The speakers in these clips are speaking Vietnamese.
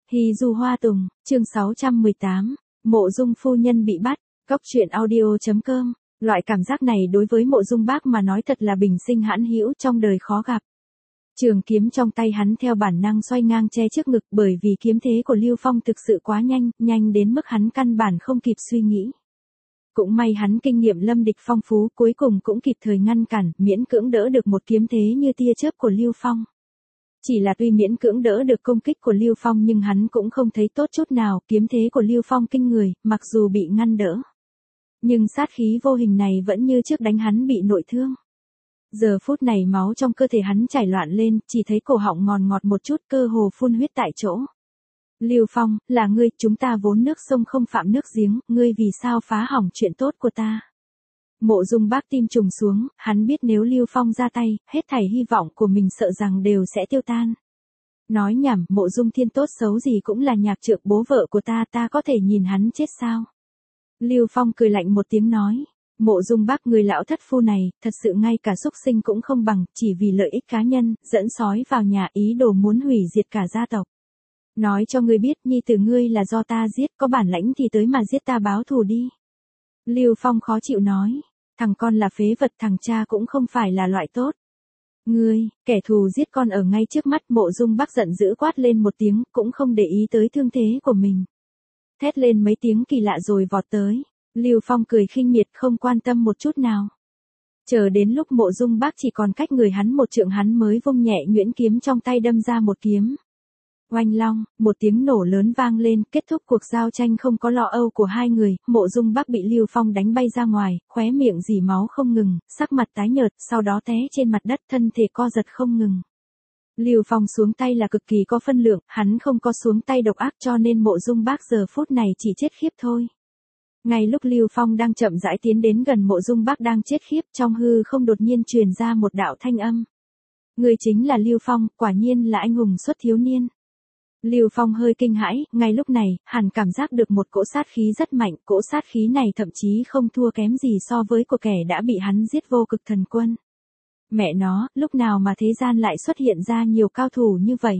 Hy Du Hoa Tùng, chương 618, Mộ Dung phu nhân bị bắt, Cóc truyện audio.com. Loại cảm giác này đối với Mộ Dung Bác mà nói thật là bình sinh hãn hữu trong đời khó gặp. Trường kiếm trong tay hắn theo bản năng xoay ngang che trước ngực, bởi vì kiếm thế của Lưu Phong thực sự quá nhanh, nhanh đến mức hắn căn bản không kịp suy nghĩ. Cũng may hắn kinh nghiệm lâm địch phong phú, cuối cùng cũng kịp thời ngăn cản, miễn cưỡng đỡ được một kiếm thế như tia chớp của Lưu Phong. Chỉ là tuy miễn cưỡng đỡ được công kích của Lưu Phong nhưng hắn cũng không thấy tốt chút nào, kiếm thế của Lưu Phong kinh người, mặc dù bị ngăn đỡ. Nhưng sát khí vô hình này vẫn như trước đánh hắn bị nội thương. Giờ phút này máu trong cơ thể hắn chảy loạn lên, chỉ thấy cổ họng ngòn ngọt một chút, cơ hồ phun huyết tại chỗ. Lưu Phong, là ngươi, chúng ta vốn nước sông không phạm nước giếng, ngươi vì sao phá hỏng chuyện tốt của ta? Mộ Dung Bác tim trùng xuống, hắn biết nếu Lưu Phong ra tay, hết thảy hy vọng của mình sợ rằng đều sẽ tiêu tan. Nói nhảm, Mộ Dung Thiên tốt xấu gì cũng là nhạc trượng bố vợ của ta, ta có thể nhìn hắn chết sao? Lưu Phong cười lạnh một tiếng nói, Mộ Dung Bác, người lão thất phu này, thật sự ngay cả súc sinh cũng không bằng, chỉ vì lợi ích cá nhân, dẫn sói vào nhà, ý đồ muốn hủy diệt cả gia tộc. Nói cho ngươi biết, nhi tử ngươi là do ta giết, có bản lãnh thì tới mà giết ta báo thù đi. Lưu Phong khó chịu nói, thằng con là phế vật, thằng cha cũng không phải là loại tốt. Ngươi, kẻ thù giết con ở ngay trước mắt. Mộ Dung Bác giận dữ quát lên một tiếng, cũng không để ý tới thương thế của mình. Thét lên mấy tiếng kỳ lạ rồi vọt tới. Lưu Phong cười khinh miệt, không quan tâm một chút nào. Chờ đến lúc Mộ Dung Bác chỉ còn cách người hắn một trượng, hắn mới vung nhẹ nhuyễn kiếm trong tay đâm ra một kiếm. Oanh long, một tiếng nổ lớn vang lên, kết thúc cuộc giao tranh không có lo âu của hai người. Mộ Dung Bác bị Lưu Phong đánh bay ra ngoài, khóe miệng rỉ máu không ngừng, sắc mặt tái nhợt, sau đó té trên mặt đất, thân thể co giật không ngừng. Lưu Phong xuống tay là cực kỳ có phân lượng, hắn không có xuống tay độc ác, cho nên Mộ Dung Bác giờ phút này chỉ chết khiếp thôi. Ngay lúc Lưu Phong đang chậm rãi tiến đến gần Mộ Dung Bác đang chết khiếp, trong hư không đột nhiên truyền ra một đạo thanh âm. Người chính là Lưu Phong, quả nhiên là anh hùng xuất thiếu niên. Lưu Phong hơi kinh hãi, ngay lúc này, hắn cảm giác được một cỗ sát khí rất mạnh, cỗ sát khí này thậm chí không thua kém gì so với của kẻ đã bị hắn giết Vô Cực Thần Quân. Mẹ nó, lúc nào mà thế gian lại xuất hiện ra nhiều cao thủ như vậy?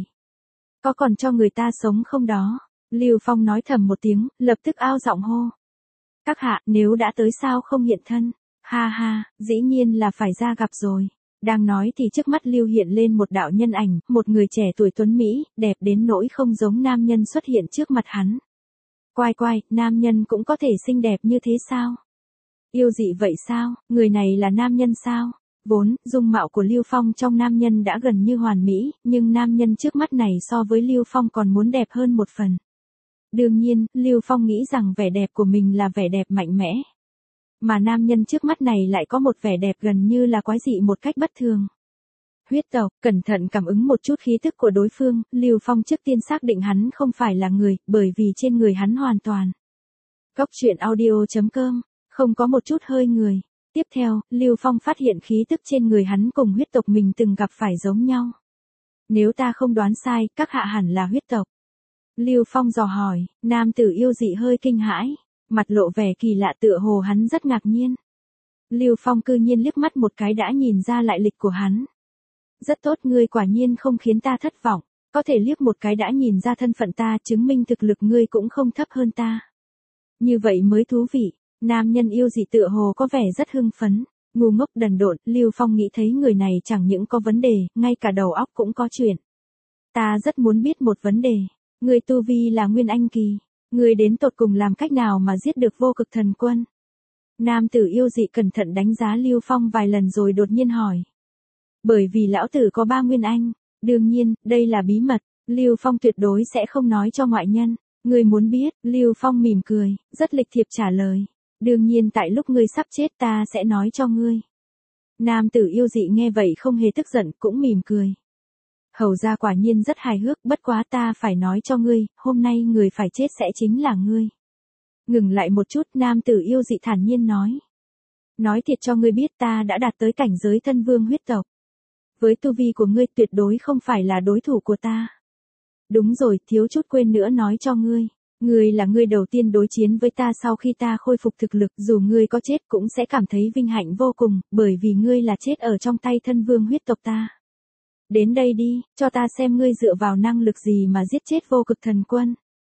Có còn cho người ta sống không đó? Lưu Phong nói thầm một tiếng, lập tức ao giọng hô. Các hạ, nếu đã tới sao không hiện thân? Ha ha, dĩ nhiên là phải ra gặp rồi. Đang nói thì trước mắt Lưu hiện lên một đạo nhân ảnh, một người trẻ tuổi tuấn Mỹ, đẹp đến nỗi không giống nam nhân xuất hiện trước mặt hắn. Quai quai, nam nhân cũng có thể xinh đẹp như thế sao? Yêu dị vậy sao? Người này là nam nhân sao? Vốn, dung mạo của Lưu Phong trong nam nhân đã gần như hoàn mỹ, nhưng nam nhân trước mắt này so với Lưu Phong còn muốn đẹp hơn một phần. Đương nhiên, Lưu Phong nghĩ rằng vẻ đẹp của mình là vẻ đẹp mạnh mẽ. Mà nam nhân trước mắt này lại có một vẻ đẹp gần như là quái dị một cách bất thường. Huyết tộc, cẩn thận cảm ứng một chút khí tức của đối phương, Lưu Phong trước tiên xác định hắn không phải là người, bởi vì trên người hắn hoàn toàn. Cóc truyện audio.com, không có một chút hơi người. Tiếp theo, Lưu Phong phát hiện khí tức trên người hắn cùng huyết tộc mình từng gặp phải giống nhau. Nếu ta không đoán sai, các hạ hẳn là huyết tộc. Lưu Phong dò hỏi, nam tử yêu dị hơi kinh hãi. Mặt lộ vẻ kỳ lạ, tựa hồ hắn rất ngạc nhiên. Lưu Phong cư nhiên liếc mắt một cái đã nhìn ra lại lịch của hắn. Rất tốt, ngươi quả nhiên không khiến ta thất vọng. Có thể liếc một cái đã nhìn ra thân phận ta, chứng minh thực lực ngươi cũng không thấp hơn ta. Như vậy mới thú vị. Nam nhân yêu dị tựa hồ có vẻ rất hưng phấn. Ngu ngốc đần độn, Lưu Phong nghĩ thấy người này chẳng những có vấn đề, ngay cả đầu óc cũng có chuyện. Ta rất muốn biết một vấn đề. Ngươi tu vi là Nguyên Anh kỳ. Ngươi đến tột cùng làm cách nào mà giết được Vô Cực Thần Quân? Nam tử yêu dị cẩn thận đánh giá Lưu Phong vài lần rồi đột nhiên hỏi. Bởi vì lão tử có 3 Nguyên Anh. Đương nhiên, đây là bí mật. Lưu Phong tuyệt đối sẽ không nói cho ngoại nhân. Ngươi muốn biết? Lưu Phong mỉm cười, rất lịch thiệp trả lời. Đương nhiên tại lúc ngươi sắp chết ta sẽ nói cho ngươi. Nam tử yêu dị nghe vậy không hề tức giận, cũng mỉm cười. Hầu ra quả nhiên rất hài hước, bất quá ta phải nói cho ngươi, hôm nay người phải chết sẽ chính là ngươi. Ngừng lại một chút, nam tử yêu dị thản nhiên nói. Nói thiệt cho ngươi biết, ta đã đạt tới cảnh giới thân vương huyết tộc. Với tu vi của ngươi tuyệt đối không phải là đối thủ của ta. Đúng rồi, thiếu chút quên nữa nói cho ngươi. Ngươi là người đầu tiên đối chiến với ta sau khi ta khôi phục thực lực, dù ngươi có chết cũng sẽ cảm thấy vinh hạnh vô cùng, bởi vì ngươi là chết ở trong tay thân vương huyết tộc ta. Đến đây đi, cho ta xem ngươi dựa vào năng lực gì mà giết chết vô cực thần quân.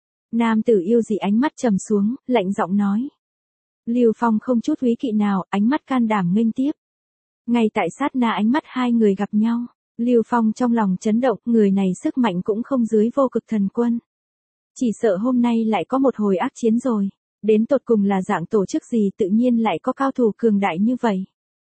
Nam tử yêu dị ánh mắt trầm xuống, lạnh giọng nói. Lưu Phong không chút úy kỵ nào, ánh mắt can đảm nghênh tiếp. Ngay tại sát na ánh mắt hai người gặp nhau, Lưu Phong trong lòng chấn động, người này sức mạnh cũng không dưới vô cực thần quân. Chỉ sợ hôm nay lại có một hồi ác chiến rồi, đến tột cùng là dạng tổ chức gì tự nhiên lại có cao thủ cường đại như vậy.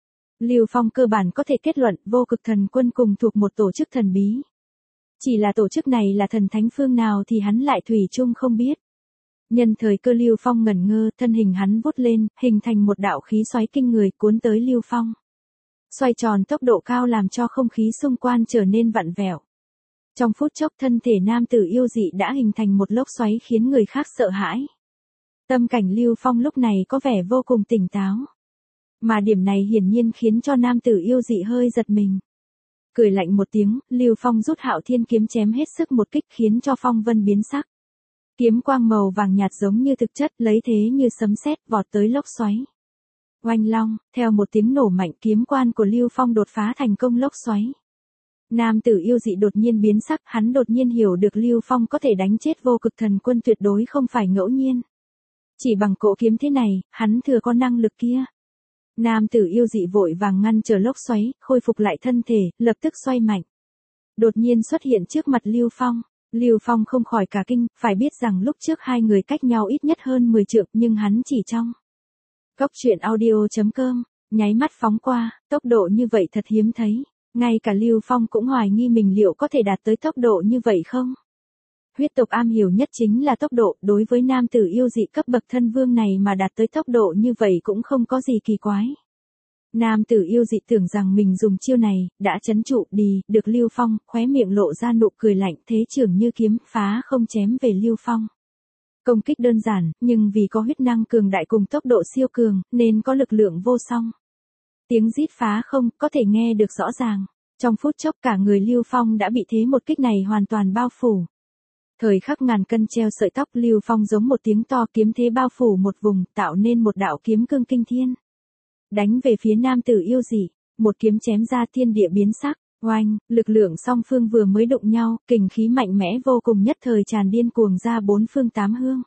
Lưu Phong cơ bản có thể kết luận vô cực thần quân cùng thuộc một tổ chức thần bí. Chỉ là tổ chức này là thần thánh phương nào thì hắn lại thủy chung không biết. Nhân thời cơ Lưu Phong ngẩn ngơ, thân hình hắn vút lên, hình thành một đạo khí xoáy kinh người cuốn tới Lưu Phong. Xoay tròn tốc độ cao làm cho không khí xung quanh trở nên vặn vẹo. Trong phút chốc thân thể nam tử yêu dị đã hình thành một lốc xoáy khiến người khác sợ hãi. Tâm cảnh Lưu Phong lúc này có vẻ vô cùng tỉnh táo. Mà điểm này hiển nhiên khiến cho nam tử yêu dị hơi giật mình. Cười lạnh một tiếng, Lưu Phong rút Hạo Thiên kiếm chém hết sức một kích khiến cho phong vân biến sắc. Kiếm quang màu vàng nhạt giống như thực chất lấy thế như sấm sét vọt tới lốc xoáy. Oanh long, theo một tiếng nổ mạnh kiếm quan của Lưu Phong đột phá thành công lốc xoáy. Nam tử yêu dị đột nhiên biến sắc, hắn đột nhiên hiểu được Lưu Phong có thể đánh chết vô cực thần quân tuyệt đối không phải ngẫu nhiên. Chỉ bằng cỗ kiếm thế này, hắn thừa có năng lực kia. Nam tử yêu dị vội vàng ngăn trở lốc xoáy, khôi phục lại thân thể, lập tức xoay mạnh. Đột nhiên xuất hiện trước mặt Lưu Phong. Lưu Phong không khỏi cả kinh, phải biết rằng lúc trước hai người cách nhau ít nhất hơn 10 trượng nhưng hắn chỉ trong. Cốc truyện audio.com, nháy mắt phóng qua, tốc độ như vậy thật hiếm thấy. Ngay cả Lưu Phong cũng hoài nghi mình liệu có thể đạt tới tốc độ như vậy không? Huyết tộc am hiểu nhất chính là tốc độ, đối với nam tử yêu dị cấp bậc thân vương này mà đạt tới tốc độ như vậy cũng không có gì kỳ quái. Nam tử yêu dị tưởng rằng mình dùng chiêu này, đã trấn trụ đi, được Lưu Phong, khóe miệng lộ ra nụ cười lạnh thế trường như kiếm phá không chém về Lưu Phong. Công kích đơn giản, nhưng vì có huyết năng cường đại cùng tốc độ siêu cường, nên có lực lượng vô song. Tiếng rít phá không, có thể nghe được rõ ràng. Trong phút chốc cả người Lưu Phong đã bị thế một kích này hoàn toàn bao phủ. Thời khắc ngàn cân treo sợi tóc Lưu Phong giống một tiếng to kiếm thế bao phủ một vùng, tạo nên một đạo kiếm cương kinh thiên. Đánh về phía nam tử yêu dị, một kiếm chém ra thiên địa biến sắc, oanh, lực lượng song phương vừa mới đụng nhau, kình khí mạnh mẽ vô cùng nhất thời tràn điên cuồng ra bốn phương tám hướng.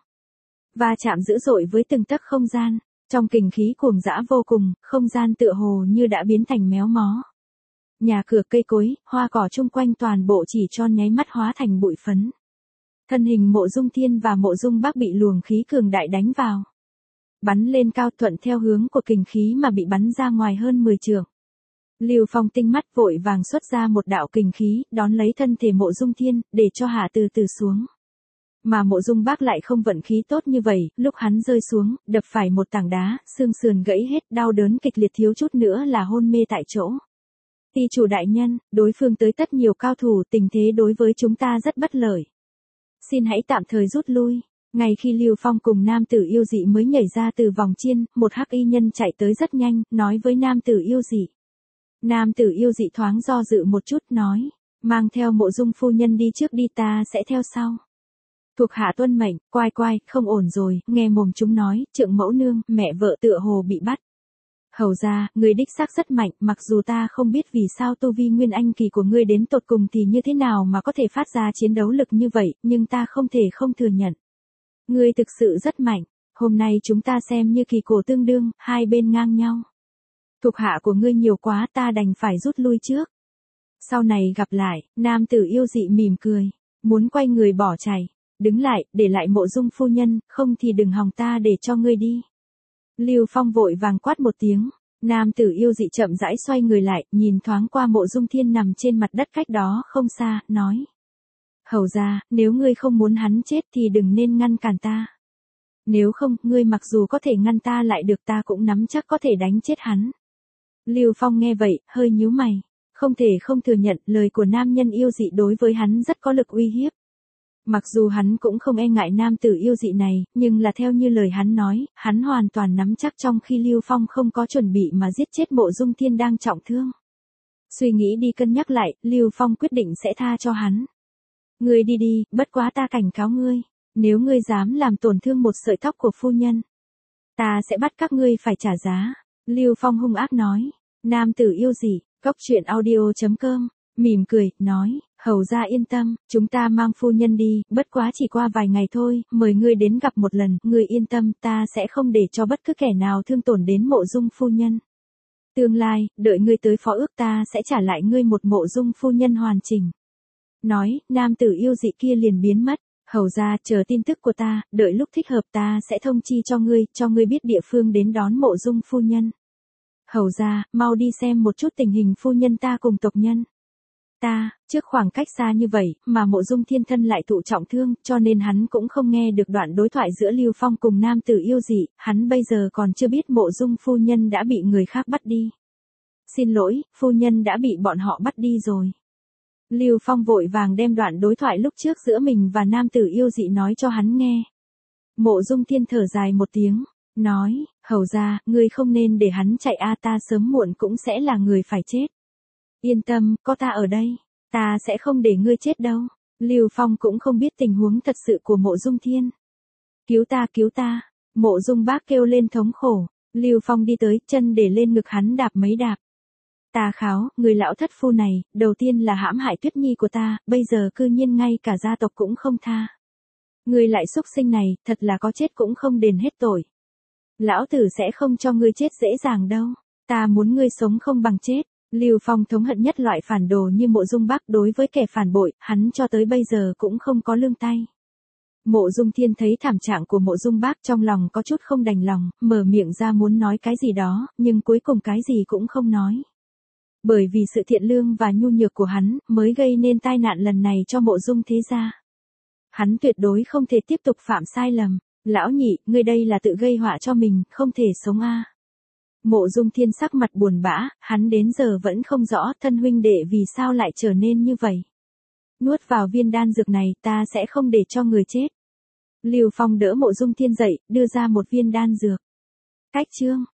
Va chạm dữ dội với từng tấc không gian, trong kình khí cuồng dã vô cùng, không gian tựa hồ như đã biến thành méo mó. Nhà cửa cây cối, hoa cỏ chung quanh toàn bộ chỉ tròn nháy mắt hóa thành bụi phấn. Thân hình Mộ Dung Thiên và Mộ Dung Bác bị luồng khí cường đại đánh vào. Bắn lên cao thuận theo hướng của kình khí mà bị bắn ra ngoài hơn 10 trượng. Lưu Phong tinh mắt vội vàng xuất ra một đạo kình khí, đón lấy thân thể Mộ Dung Thiên, để cho hạ từ từ xuống. Mà Mộ Dung Bác lại không vận khí tốt như vậy, lúc hắn rơi xuống, đập phải một tảng đá, xương sườn gãy hết, đau đớn kịch liệt thiếu chút nữa là hôn mê tại chỗ. Ty chủ đại nhân, đối phương tới tất nhiều cao thủ, tình thế đối với chúng ta rất bất lợi. Xin hãy tạm thời rút lui. Ngay khi Lưu Phong cùng nam tử yêu dị mới nhảy ra từ vòng chiên, một hắc y nhân chạy tới rất nhanh, nói với nam tử yêu dị. Nam tử yêu dị thoáng do dự một chút nói, mang theo Mộ Dung phu nhân đi trước đi, ta sẽ theo sau. Thuộc hạ tuân mệnh, quai quai, không ổn rồi, nghe mồm chúng nói, trượng mẫu nương, mẹ vợ tựa hồ bị bắt. Hầu ra, người đích xác rất mạnh, mặc dù ta không biết vì sao tu vi nguyên anh kỳ của ngươi đến tột cùng thì như thế nào mà có thể phát ra chiến đấu lực như vậy, nhưng ta không thể không thừa nhận. Ngươi thực sự rất mạnh, hôm nay chúng ta xem như kỳ cổ tương đương, hai bên ngang nhau. Thuộc hạ của ngươi nhiều quá, ta đành phải rút lui trước. Sau này gặp lại, nam tử yêu dị mỉm cười, muốn quay người bỏ chạy, đứng lại, để lại Mộ Dung phu nhân, không thì đừng hòng ta để cho ngươi đi. Lưu Phong vội vàng quát một tiếng, nam tử yêu dị chậm rãi xoay người lại, nhìn thoáng qua Mộ Dung Thiên nằm trên mặt đất cách đó không xa, nói. Hầu ra, nếu ngươi không muốn hắn chết thì đừng nên ngăn cản ta. Nếu không, ngươi mặc dù có thể ngăn ta lại được ta cũng nắm chắc có thể đánh chết hắn. Lưu Phong nghe vậy, hơi nhíu mày, không thể không thừa nhận lời của nam nhân yêu dị đối với hắn rất có lực uy hiếp. Mặc dù hắn cũng không e ngại nam tử yêu dị này, nhưng là theo như lời hắn nói, hắn hoàn toàn nắm chắc trong khi Lưu Phong không có chuẩn bị mà giết chết Mộ Dung Thiên đang trọng thương. Suy nghĩ đi cân nhắc lại, Lưu Phong quyết định sẽ tha cho hắn. Ngươi đi đi, bất quá ta cảnh cáo ngươi, nếu ngươi dám làm tổn thương một sợi tóc của phu nhân, ta sẽ bắt các ngươi phải trả giá. Lưu Phong hung ác nói, nam tử yêu dị, cốc truyện audio.com mỉm cười, nói, hầu ra yên tâm, chúng ta mang phu nhân đi, bất quá chỉ qua vài ngày thôi, mời ngươi đến gặp một lần, ngươi yên tâm, ta sẽ không để cho bất cứ kẻ nào thương tổn đến Mộ Dung phu nhân. Tương lai, đợi ngươi tới phó ước ta sẽ trả lại ngươi một Mộ Dung phu nhân hoàn chỉnh. Nói, nam tử yêu dị kia liền biến mất. Hầu ra, chờ tin tức của ta, đợi lúc thích hợp ta sẽ thông chi cho ngươi biết địa phương đến đón Mộ Dung phu nhân. Hầu ra, mau đi xem một chút tình hình phu nhân ta cùng tộc nhân. Trước khoảng cách xa như vậy, mà Mộ Dung Thiên thân lại thụ trọng thương, cho nên hắn cũng không nghe được đoạn đối thoại giữa Lưu Phong cùng nam tử yêu dị, hắn bây giờ còn chưa biết Mộ Dung phu nhân đã bị người khác bắt đi. Xin lỗi, phu nhân đã bị bọn họ bắt đi rồi. Lưu Phong vội vàng đem đoạn đối thoại lúc trước giữa mình và nam tử yêu dị nói cho hắn nghe. Mộ Dung Thiên thở dài một tiếng, nói, hầu ra, ngươi không nên để hắn chạy ta sớm muộn cũng sẽ là người phải chết. Yên tâm, có ta ở đây, ta sẽ không để ngươi chết đâu. Lưu Phong cũng không biết tình huống thật sự của Mộ Dung Thiên. Cứu ta, Mộ Dung Bác kêu lên thống khổ. Lưu Phong đi tới, chân để lên ngực hắn đạp mấy đạp. Ta kháo, người lão thất phu này, đầu tiên là hãm hại Tuyết Nhi của ta, bây giờ cư nhiên ngay cả gia tộc cũng không tha. Ngươi lại xúc sinh này, thật là có chết cũng không đền hết tội. Lão tử sẽ không cho ngươi chết dễ dàng đâu, ta muốn ngươi sống không bằng chết. Lưu Phong thống hận nhất loại phản đồ như Mộ Dung Bác, đối với kẻ phản bội, hắn cho tới bây giờ cũng không có lương tay. Mộ Dung Thiên thấy thảm trạng của Mộ Dung Bác trong lòng có chút không đành lòng, mở miệng ra muốn nói cái gì đó, nhưng cuối cùng cái gì cũng không nói. Bởi vì sự thiện lương và nhu nhược của hắn, mới gây nên tai nạn lần này cho Mộ Dung thế gia. Hắn tuyệt đối không thể tiếp tục phạm sai lầm. Lão nhị, ngươi đây là tự gây họa cho mình, không thể sống a. Mộ Dung Thiên sắc mặt buồn bã, hắn đến giờ vẫn không rõ thân huynh đệ vì sao lại trở nên như vậy. Nuốt vào viên đan dược này, ta sẽ không để cho người chết. Lưu Phong đỡ Mộ Dung Thiên dậy, đưa ra một viên đan dược. Cách chương